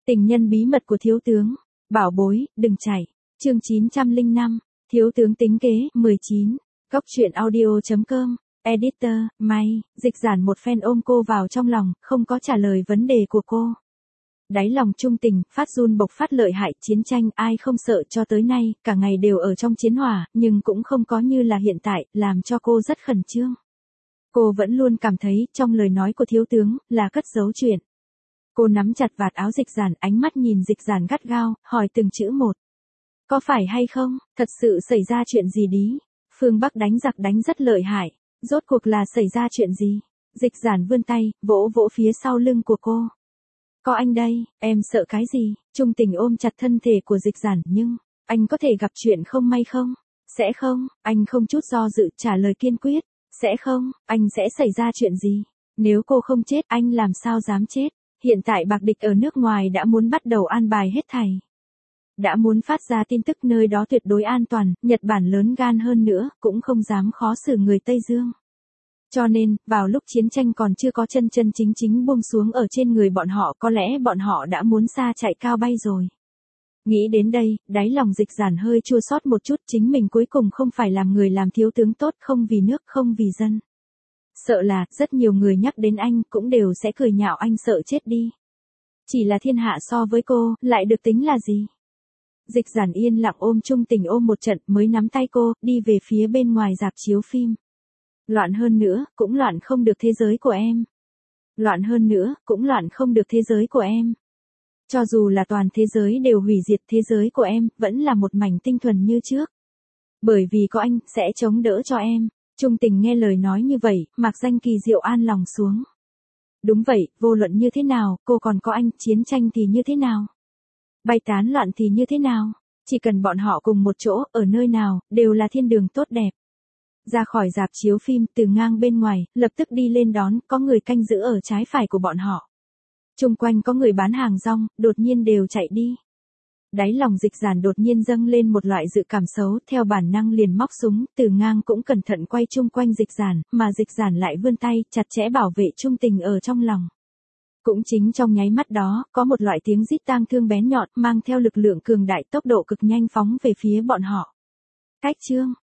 Tình nhân bí mật của thiếu tướng. Bảo bối, đừng chạy. Chương 905. Thiếu tướng tính kế, 19. Góc truyện audio.com. Editor, May, Dịch Giản một phen ôm cô vào trong lòng, không có trả lời vấn đề của cô. Đáy lòng trung tình, phát run bộc phát lợi hại, chiến tranh ai không sợ, cho tới nay, cả ngày đều ở trong chiến hỏa, nhưng cũng không có như là hiện tại, làm cho cô rất khẩn trương. Cô vẫn luôn cảm thấy, trong lời nói của thiếu tướng, là cất giấu chuyện. Cô nắm chặt vạt áo Dịch Giản, ánh mắt nhìn Dịch Giản gắt gao, hỏi từng chữ một. Có phải hay không, thật sự xảy ra chuyện gì đi? Phương Bắc đánh giặc đánh rất lợi hại, rốt cuộc là xảy ra chuyện gì? Dịch Giản vươn tay, vỗ vỗ phía sau lưng của cô. Có anh đây, em sợ cái gì? Trung tình ôm chặt thân thể của Dịch Giản, nhưng, anh có thể gặp chuyện không may không? Sẽ không, anh không chút do dự trả lời kiên quyết. Sẽ không, anh sẽ xảy ra chuyện gì? Nếu cô không chết, anh làm sao dám chết? Hiện tại bạc địch ở nước ngoài đã muốn bắt đầu an bài hết thảy. Đã muốn phát ra tin tức nơi đó tuyệt đối an toàn, Nhật Bản lớn gan hơn nữa, cũng không dám khó xử người Tây Dương. Cho nên, vào lúc chiến tranh còn chưa có chân chân chính chính buông xuống ở trên người bọn họ, có lẽ bọn họ đã muốn xa chạy cao bay rồi. Nghĩ đến đây, đáy lòng Dịch Giản hơi chua xót một chút, chính mình cuối cùng không phải làm người làm thiếu tướng tốt, không vì nước, không vì dân. Sợ là, rất nhiều người nhắc đến anh, cũng đều sẽ cười nhạo anh sợ chết đi. Chỉ là thiên hạ so với cô, lại được tính là gì? Dịch Giản yên lặng ôm Trung tình ôm một trận, mới nắm tay cô, đi về phía bên ngoài rạp chiếu phim. Loạn hơn nữa, cũng loạn không được thế giới của em. Loạn hơn nữa, cũng loạn không được thế giới của em. Cho dù là toàn thế giới đều hủy diệt, thế giới của em, vẫn là một mảnh tinh thuần như trước. Bởi vì có anh, sẽ chống đỡ cho em. Trung tình nghe lời nói như vậy, Mạc Danh Kỳ Diệu an lòng xuống. Đúng vậy, vô luận như thế nào, cô còn có anh, chiến tranh thì như thế nào? Bay tán loạn thì như thế nào? Chỉ cần bọn họ cùng một chỗ, ở nơi nào, đều là thiên đường tốt đẹp. Ra khỏi rạp chiếu phim, từ ngang bên ngoài, lập tức đi lên đón, có người canh giữ ở trái phải của bọn họ. Chung quanh có người bán hàng rong, đột nhiên đều chạy đi. Đáy lòng Dịch Giản đột nhiên dâng lên một loại dự cảm xấu, theo bản năng liền móc súng, từ ngang cũng cẩn thận quay chung quanh Dịch Giản, mà Dịch Giản lại vươn tay, chặt chẽ bảo vệ Trung tình ở trong lòng. Cũng chính trong nháy mắt đó, có một loại tiếng rít tang thương bén nhọn, mang theo lực lượng cường đại, tốc độ cực nhanh phóng về phía bọn họ. Cách chương